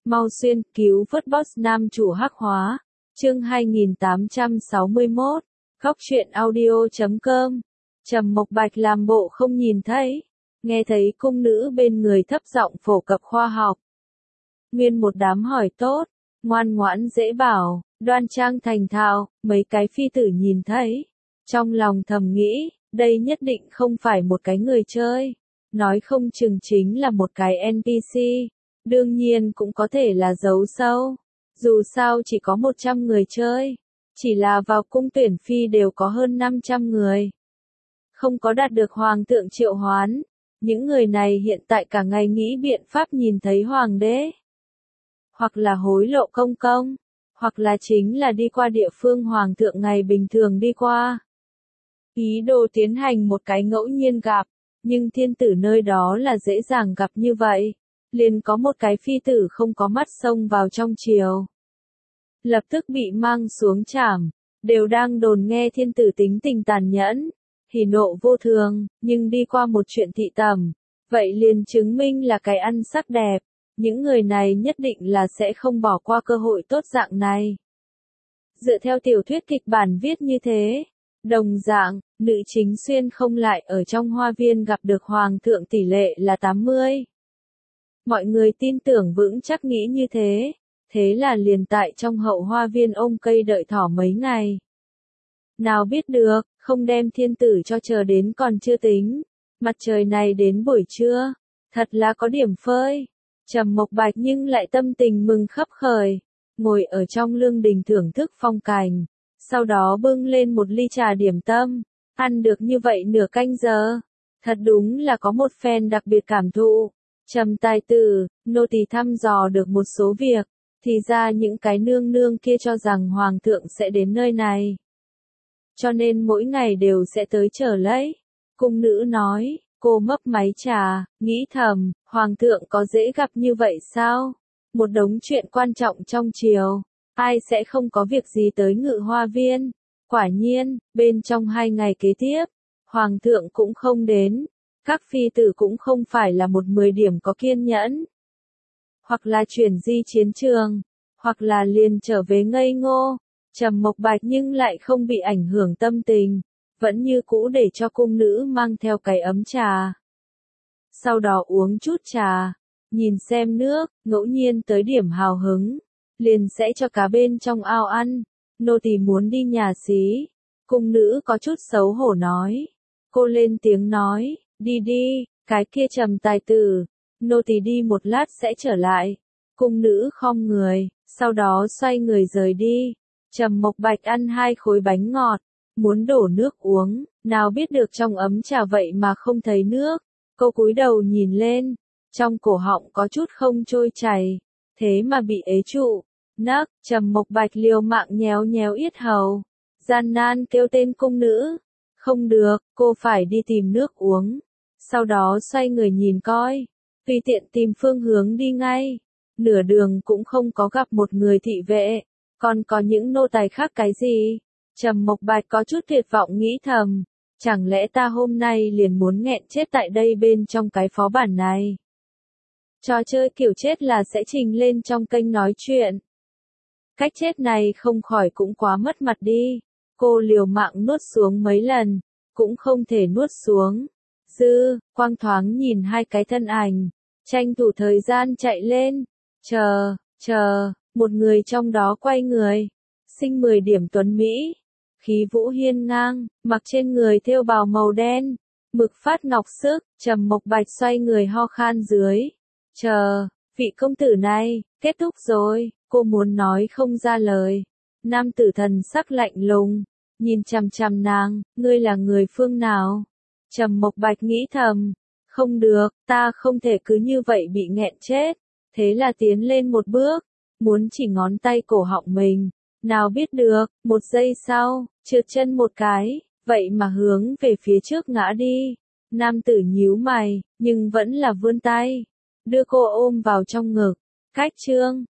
Mau xuyên cứu vớt boss nam chủ hắc hóa. Chương 2861. Góc truyện audio.com. Trầm Mộc Bạch làm bộ không nhìn thấy, nghe thấy cung nữ bên người thấp giọng phổ cập khoa học. Nguyên một đám hỏi tốt, ngoan ngoãn dễ bảo, đoan trang thành thạo, mấy cái phi tử nhìn thấy. Trong lòng thầm nghĩ, đây nhất định không phải một cái người chơi, nói không chừng chính là một cái NPC, đương nhiên cũng có thể là giấu sâu. Dù sao chỉ có 100 người chơi, chỉ là vào cung tuyển phi đều có hơn 500 người. Không có đạt được hoàng thượng triệu hoán, những người này hiện tại cả ngày nghĩ biện pháp nhìn thấy hoàng đế. Hoặc là hối lộ công công, hoặc là chính là đi qua địa phương hoàng thượng ngày bình thường đi qua. Ý đồ tiến hành một cái ngẫu nhiên gặp, nhưng thiên tử nơi đó là dễ dàng gặp như vậy, liền có một cái phi tử không có mắt xông vào trong triều. Lập tức bị mang xuống trảm, đều đang đồn nghe thiên tử tính tình tàn nhẫn, hỉ nộ vô thường, nhưng đi qua một chuyện thị tẩm, vậy liền chứng minh là cái ăn sắc đẹp, những người này nhất định là sẽ không bỏ qua cơ hội tốt dạng này. Dựa theo tiểu thuyết kịch bản viết như thế, đồng dạng, nữ chính xuyên không lại ở trong hoa viên gặp được hoàng thượng tỷ lệ là 80. Mọi người tin tưởng vững chắc nghĩ như thế, thế là liền tại trong hậu hoa viên ôm cây đợi thỏ mấy ngày. Nào biết được, không đem thiên tử cho chờ đến còn chưa tính, mặt trời này đến buổi trưa, thật là có điểm phơi. Trầm Mộc Bạch nhưng lại tâm tình mừng khấp khởi, ngồi ở trong lương đình thưởng thức phong cảnh, sau đó bưng lên một ly trà điểm tâm, ăn được như vậy nửa canh giờ, thật đúng là có một phen đặc biệt cảm thụ. Trầm tài tử, nô tỳ thăm dò được một số việc, thì ra những cái nương nương kia cho rằng hoàng thượng sẽ đến nơi này, cho nên mỗi ngày đều sẽ tới chờ lấy. Cung nữ nói, cô mấp máy trà, nghĩ thầm, hoàng thượng có dễ gặp như vậy sao? Một đống chuyện quan trọng trong triều, ai sẽ không có việc gì tới Ngự Hoa Viên? Quả nhiên, bên trong 2 ngày kế tiếp, hoàng thượng cũng không đến, các phi tử cũng không phải là 10 điểm có kiên nhẫn. Hoặc là chuyển di chiến trường, hoặc là liền trở về ngây ngô. Trầm Mộc Bạch nhưng lại không bị ảnh hưởng tâm tình, vẫn như cũ để cho cung nữ mang theo cái ấm trà. Sau đó uống chút trà, nhìn xem nước, ngẫu nhiên tới điểm hào hứng, liền sẽ cho cá bên trong ao ăn. Nô tỳ muốn đi nhà xí. Cung nữ có chút xấu hổ nói. Cô lên tiếng nói, đi đi, cái kia Trầm tài tử, nô tỳ đi một lát sẽ trở lại. Cung nữ khom người, sau đó xoay người rời đi. Trầm Mộc Bạch ăn 2 khối bánh ngọt, muốn đổ nước uống, nào biết được trong ấm trà vậy mà không thấy nước. Cô cúi đầu nhìn lên, trong cổ họng có chút không trôi chảy, thế mà bị ế trụ. Nấc, Trầm Mộc Bạch liều mạng nhéo nhéo yết hầu, gian nan kêu tên cung nữ. Không được, cô phải đi tìm nước uống. Sau đó xoay người nhìn coi, tùy tiện tìm phương hướng đi ngay. Nửa đường cũng không có gặp một người thị vệ, còn có những nô tài khác cái gì. Trầm Mộc Bạch có chút tuyệt vọng nghĩ thầm, chẳng lẽ ta hôm nay liền muốn nghẹn chết tại đây bên trong cái phó bản này. Trò chơi kiểu chết là sẽ trình lên trong kênh nói chuyện. Cách chết này không khỏi cũng quá mất mặt đi. Cô liều mạng nuốt xuống mấy lần, cũng không thể nuốt xuống. Quang thoáng nhìn 2 cái thân ảnh, tranh thủ thời gian chạy lên. Chờ, một người trong đó quay người, sinh 10 điểm tuấn Mỹ, khí vũ hiên ngang, mặc trên người thêu bào màu đen, mực phát ngọc sức. Trầm Mộc Bạch xoay người ho khan dưới. Vị công tử này, kết thúc rồi, cô muốn nói không ra lời. Nam tử thần sắc lạnh lùng, nhìn chằm chằm nàng, ngươi là người phương nào? Trầm Mộc Bạch nghĩ thầm, không được, ta không thể cứ như vậy bị nghẹn chết. Thế là tiến lên một bước, muốn chỉ ngón tay cổ họng mình. Nào biết được, 1 giây sau, trượt chân một cái, vậy mà hướng về phía trước ngã đi. Nam tử nhíu mày, nhưng vẫn là vươn tay, đưa cô ôm vào trong ngực. Cách chương